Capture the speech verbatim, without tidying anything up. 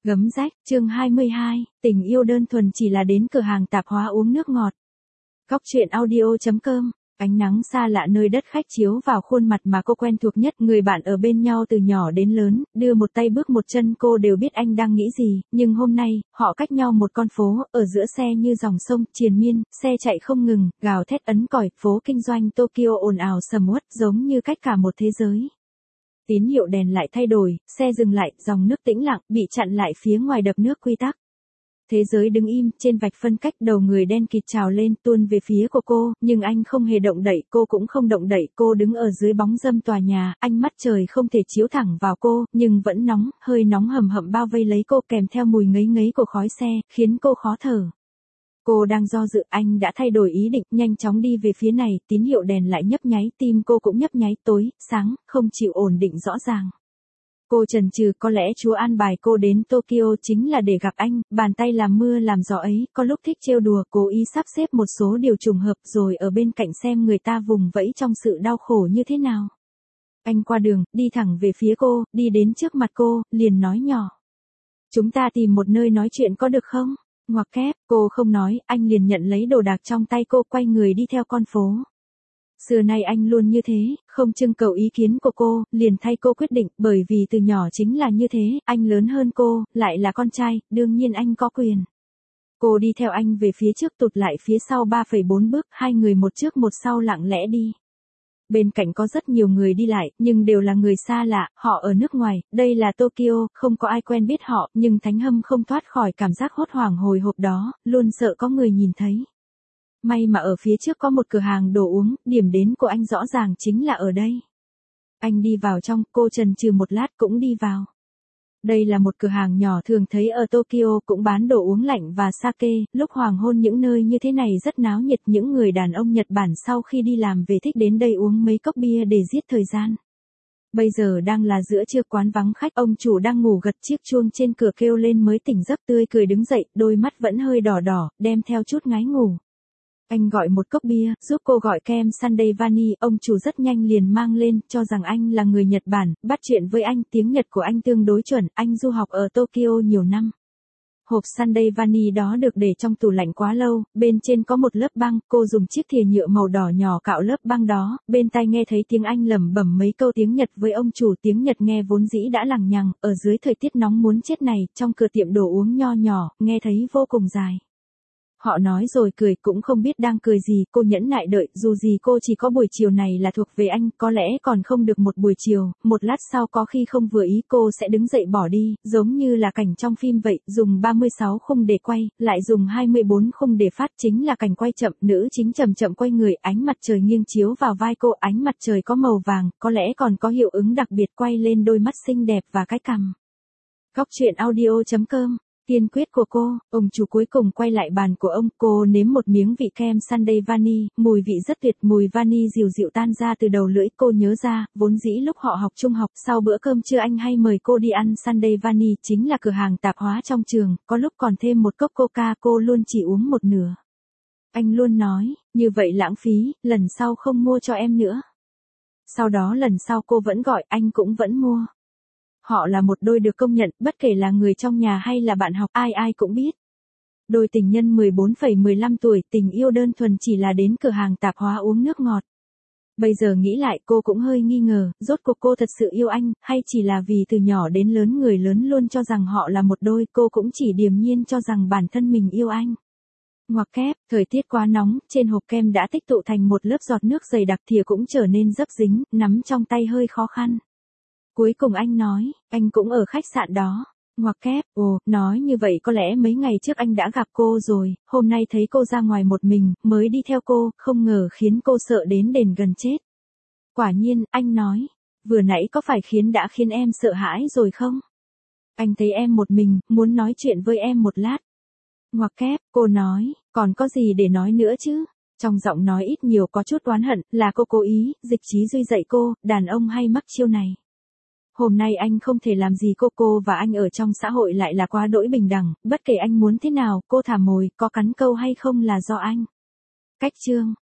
Gấm rách, chương hai mươi hai, tình yêu đơn thuần chỉ là đến cửa hàng tạp hóa uống nước ngọt. Góc truyện audio chấm com, ánh nắng xa lạ nơi đất khách chiếu vào khuôn mặt mà cô quen thuộc nhất, người bạn ở bên nhau từ nhỏ đến lớn, đưa một tay bước một chân cô đều biết anh đang nghĩ gì, nhưng hôm nay, họ cách nhau một con phố, ở giữa xe như dòng sông, triền miên, xe chạy không ngừng, gào thét ấn còi, phố kinh doanh Tokyo ồn ào sầm uất giống như cách cả một thế giới. Tín hiệu đèn lại thay đổi, xe dừng lại, dòng nước tĩnh lặng, bị chặn lại phía ngoài đập nước quy tắc. Thế giới đứng im, trên vạch phân cách đầu người đen kịt trào lên tuôn về phía của cô, nhưng anh không hề động đậy, cô cũng không động đậy, cô đứng ở dưới bóng râm tòa nhà, ánh mắt trời không thể chiếu thẳng vào cô, nhưng vẫn nóng, hơi nóng hầm hậm bao vây lấy cô kèm theo mùi ngấy ngấy của khói xe, khiến cô khó thở. Cô đang do dự, anh đã thay đổi ý định, nhanh chóng đi về phía này, tín hiệu đèn lại nhấp nháy, tim cô cũng nhấp nháy, tối, sáng, không chịu ổn định rõ ràng. Cô chần chừ, có lẽ Chúa an bài cô đến Tokyo chính là để gặp anh, bàn tay làm mưa làm gió ấy, có lúc thích trêu đùa, cố ý sắp xếp một số điều trùng hợp rồi ở bên cạnh xem người ta vùng vẫy trong sự đau khổ như thế nào. Anh qua đường, đi thẳng về phía cô, đi đến trước mặt cô, liền nói nhỏ. Chúng ta tìm một nơi nói chuyện có được không? Ngoặc kép, cô không nói, anh liền nhận lấy đồ đạc trong tay cô, quay người đi theo con phố. Xưa nay anh luôn như thế, không trưng cầu ý kiến của cô, liền thay cô quyết định, bởi vì từ nhỏ chính là như thế, anh lớn hơn cô, lại là con trai, đương nhiên anh có quyền. Cô đi theo anh về phía trước, tụt lại phía sau ba phẩy bốn bước, hai người một trước một sau lặng lẽ đi. Bên cạnh có rất nhiều người đi lại, nhưng đều là người xa lạ, họ ở nước ngoài, đây là Tokyo, không có ai quen biết họ, nhưng Thánh Hâm không thoát khỏi cảm giác hốt hoảng hồi hộp đó, luôn sợ có người nhìn thấy. May mà ở phía trước có một cửa hàng đồ uống, điểm đến của anh rõ ràng chính là ở đây. Anh đi vào trong, cô chần chừ một lát cũng đi vào. Đây là một cửa hàng nhỏ thường thấy ở Tokyo, cũng bán đồ uống lạnh và sake, lúc hoàng hôn những nơi như thế này rất náo nhiệt, những người đàn ông Nhật Bản sau khi đi làm về thích đến đây uống mấy cốc bia để giết thời gian. Bây giờ đang là giữa trưa, quán vắng khách, ông chủ đang ngủ gật, chiếc chuông trên cửa kêu lên mới tỉnh giấc, tươi cười đứng dậy, đôi mắt vẫn hơi đỏ đỏ, đem theo chút ngái ngủ. Anh gọi một cốc bia, giúp cô gọi kem sundae vani, ông chủ rất nhanh liền mang lên, cho rằng anh là người Nhật Bản, bắt chuyện với anh, tiếng Nhật của anh tương đối chuẩn, anh du học ở Tokyo nhiều năm. Hộp sundae vani đó được để trong tủ lạnh quá lâu, bên trên có một lớp băng, cô dùng chiếc thìa nhựa màu đỏ nhỏ cạo lớp băng đó, bên tai nghe thấy tiếng Anh lẩm bẩm mấy câu tiếng Nhật với ông chủ, tiếng Nhật nghe vốn dĩ đã lằng nhằng, ở dưới thời tiết nóng muốn chết này, trong cửa tiệm đồ uống nho nhỏ, nghe thấy vô cùng dài. Họ nói rồi cười, cũng không biết đang cười gì, cô nhẫn nại đợi, dù gì cô chỉ có buổi chiều này là thuộc về anh, có lẽ còn không được một buổi chiều, một lát sau có khi không vừa ý cô sẽ đứng dậy bỏ đi, giống như là cảnh trong phim vậy, dùng ba mươi sáu khung để quay, lại dùng hai mươi bốn khung để phát, chính là cảnh quay chậm, nữ chính chậm chậm quay người, ánh mặt trời nghiêng chiếu vào vai cô, ánh mặt trời có màu vàng, có lẽ còn có hiệu ứng đặc biệt quay lên đôi mắt xinh đẹp và cái cằm. Góc truyện audio chấm com. Tiên quyết của cô, ông chủ cuối cùng quay lại bàn của ông, cô nếm một miếng vị kem sundae vani, mùi vị rất tuyệt, mùi vani dịu dịu tan ra từ đầu lưỡi, cô nhớ ra, vốn dĩ lúc họ học trung học, sau bữa cơm trưa anh hay mời cô đi ăn sundae vani, chính là cửa hàng tạp hóa trong trường, có lúc còn thêm một cốc coca, cô luôn chỉ uống một nửa. Anh luôn nói, như vậy lãng phí, lần sau không mua cho em nữa. Sau đó lần sau cô vẫn gọi, anh cũng vẫn mua. Họ là một đôi được công nhận, bất kể là người trong nhà hay là bạn học, ai ai cũng biết. Đôi tình nhân mười bốn phẩy mười lăm tuổi, tình yêu đơn thuần chỉ là đến cửa hàng tạp hóa uống nước ngọt. Bây giờ nghĩ lại cô cũng hơi nghi ngờ, rốt cuộc cô thật sự yêu anh, hay chỉ là vì từ nhỏ đến lớn người lớn luôn cho rằng họ là một đôi, cô cũng chỉ điềm nhiên cho rằng bản thân mình yêu anh. Ngoặc kép, thời tiết quá nóng, trên hộp kem đã tích tụ thành một lớp giọt nước dày đặc, thìa cũng trở nên dấp dính, nắm trong tay hơi khó khăn. Cuối cùng anh nói, anh cũng ở khách sạn đó. Ngoặc kép, ồ, nói như vậy có lẽ mấy ngày trước anh đã gặp cô rồi, hôm nay thấy cô ra ngoài một mình, mới đi theo cô, không ngờ khiến cô sợ đến đền gần chết. Quả nhiên, anh nói, vừa nãy có phải khiến đã khiến em sợ hãi rồi không? Anh thấy em một mình, muốn nói chuyện với em một lát. Ngoặc kép, cô nói, còn có gì để nói nữa chứ? Trong giọng nói ít nhiều có chút oán hận, là cô cố ý, Dịch Chí Duy dạy cô, đàn ông hay mắc chiêu này. Hôm nay anh không thể làm gì cô, cô và anh ở trong xã hội lại là quá đỗi bình đẳng, bất kể anh muốn thế nào, cô thả mồi, có cắn câu hay không là do anh. Cách chương.